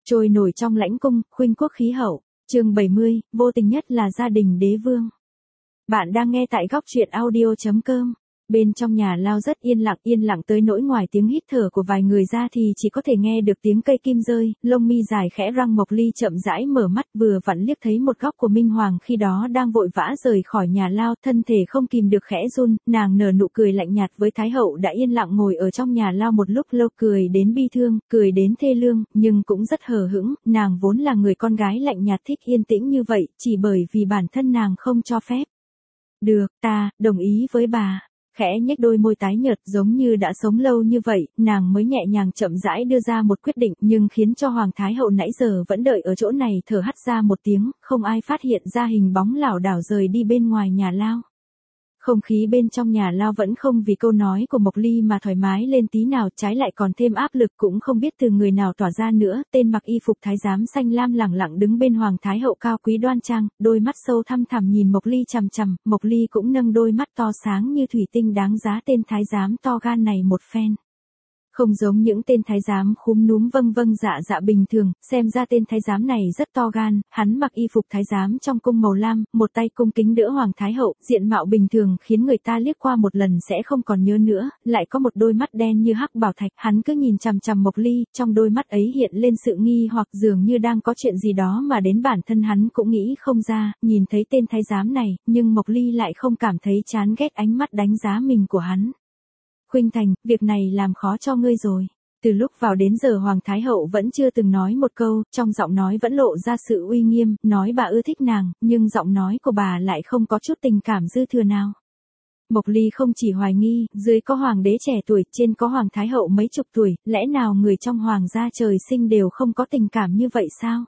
Trôi nổi trong lãnh cung, khuynh quốc khí hậu. Chương 70, vô tình nhất là gia đình đế vương. Bạn đang nghe tại góc truyện audio.com. Bên trong nhà lao rất yên lặng tới nỗi ngoài tiếng hít thở của vài người ra thì chỉ có thể nghe được tiếng cây kim rơi, lông mi dài khẽ răng. Mộc Ly chậm rãi mở mắt, vừa vặn liếc thấy một góc của Minh Hoàng khi đó đang vội vã rời khỏi nhà lao, thân thể không kìm được khẽ run, nàng nở nụ cười lạnh nhạt với Thái hậu đã yên lặng ngồi ở trong nhà lao một lúc lâu, cười đến bi thương, cười đến thê lương, nhưng cũng rất hờ hững, nàng vốn là người con gái lạnh nhạt thích yên tĩnh như vậy, chỉ bởi vì bản thân nàng không cho phép. Được, ta đồng ý với bà. Khẽ nhếch đôi môi tái nhợt, giống như đã sống lâu như vậy, nàng mới nhẹ nhàng chậm rãi đưa ra một quyết định, nhưng khiến cho Hoàng Thái hậu nãy giờ vẫn đợi ở chỗ này thở hắt ra một tiếng, không ai phát hiện ra hình bóng lảo đảo rời đi bên ngoài nhà lao. Không khí bên trong nhà lao vẫn không vì câu nói của Mộc Ly mà thoải mái lên tí nào, trái lại còn thêm áp lực, cũng không biết từ người nào tỏa ra nữa. Tên mặc y phục thái giám xanh lam lẳng lặng đứng bên Hoàng Thái hậu cao quý đoan trang, đôi mắt sâu thăm thẳm nhìn Mộc Ly chằm chằm. Mộc Ly cũng nâng đôi mắt to sáng như thủy tinh đáng giá tên thái giám to gan này một phen. Không giống những tên thái giám khúm núm vâng dạ bình thường, xem ra tên thái giám này rất to gan, hắn mặc y phục thái giám trong cung màu lam, một tay cung kính đỡ Hoàng Thái hậu, diện mạo bình thường khiến người ta liếc qua một lần sẽ không còn nhớ nữa, lại có một đôi mắt đen như hắc bảo thạch, hắn cứ nhìn chằm chằm Mộc Ly, trong đôi mắt ấy hiện lên sự nghi hoặc, dường như đang có chuyện gì đó mà đến bản thân hắn cũng nghĩ không ra. Nhìn thấy tên thái giám này, nhưng Mộc Ly lại không cảm thấy chán ghét ánh mắt đánh giá mình của hắn. Khuynh Thành, việc này làm khó cho ngươi rồi. Từ lúc vào đến giờ Hoàng Thái hậu vẫn chưa từng nói một câu, trong giọng nói vẫn lộ ra sự uy nghiêm, nói bà ưa thích nàng, nhưng giọng nói của bà lại không có chút tình cảm dư thừa nào. Mộc Ly không chỉ hoài nghi, dưới có hoàng đế trẻ tuổi, trên có Hoàng Thái hậu mấy chục tuổi, lẽ nào người trong hoàng gia trời sinh đều không có tình cảm như vậy sao?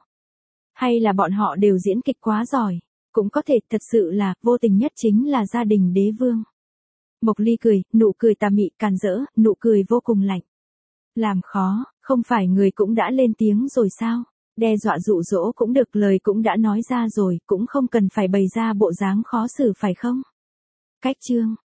Hay là bọn họ đều diễn kịch quá giỏi? Cũng có thể, thật sự là, vô tình nhất chính là gia đình đế vương. Mộc Ly cười, nụ cười tà mị càn rỡ, nụ cười vô cùng lạnh. Làm khó, không phải người cũng đã lên tiếng rồi sao? Đe dọa dụ dỗ cũng được, lời cũng đã nói ra rồi, cũng không cần phải bày ra bộ dáng khó xử phải không? Cách chương.